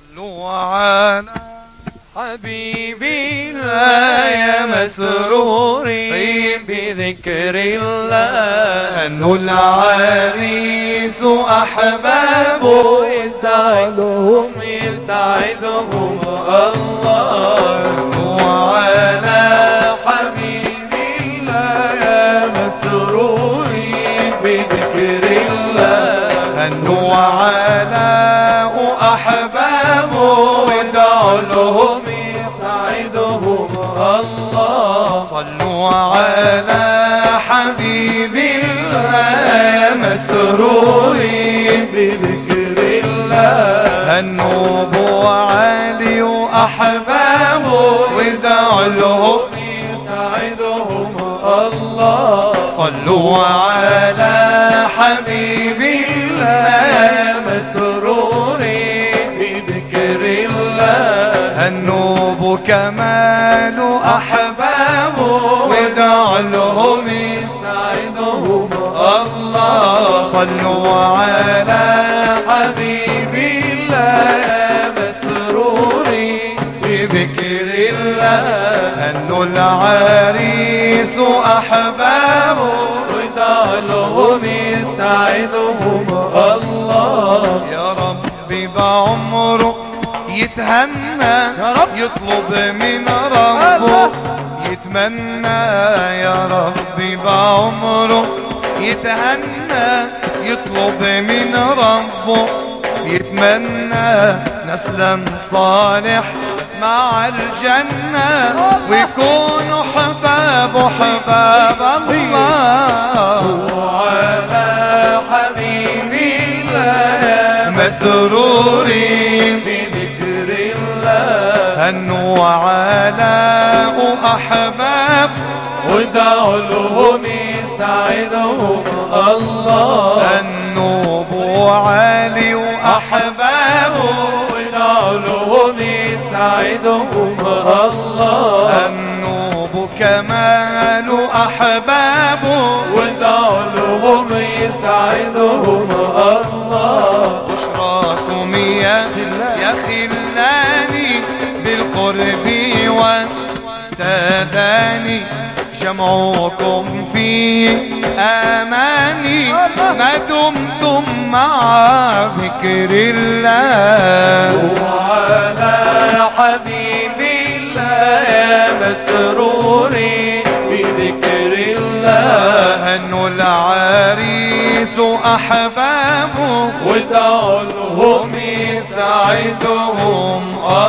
صلوا على حبيبي الله يا مسرورين بذكر الله أنه العريس أحبابه يسعدهم يسعدهم الله. صلوا على حبيبي الله يا مسرورين بذكر الله أنه علاء أحبابه ودعوا لهم يسعدهم الله. صلوا على حبيب الله مسرورين بذكر الله النوب وعلي وأحبابه ودعوا لهم يسعدهم الله. صلوا على حبيب الله مسرورين بذكر الله النوب كمال أحبابه ودعوا لهم يسعدهم الله. صلوا على حبيب الله مسرورين بذكر الله أنه العريس أحبابه ودعوا لهم يسعدهم الله. يا ربي بعمره يتهنى يطلب من ربه يتمنى. يا ربي بعمره يتهنى يطلب من ربه يتمنى نسلا صالح مع الجنة ويكونوا حباب حباب الله. وعلى حبيبي الله مسرورين بذكر الله أنه علاء أحباب ودعوا لهم يسعدهم الله. النوب وعلي وأحبابه ودعوا لهم يسعدهم الله. النوب كمال أحبابه ودعوا لهم يسعدهم الله. بشراكم يا خلاني بالقرب والتداني جمعكم في أماني ما دمتم مع ذكر الله. وعلى حبيب الله يا مسرورين بذكر الله أنه العريس أحبابه ودعوا لهم يسعدهم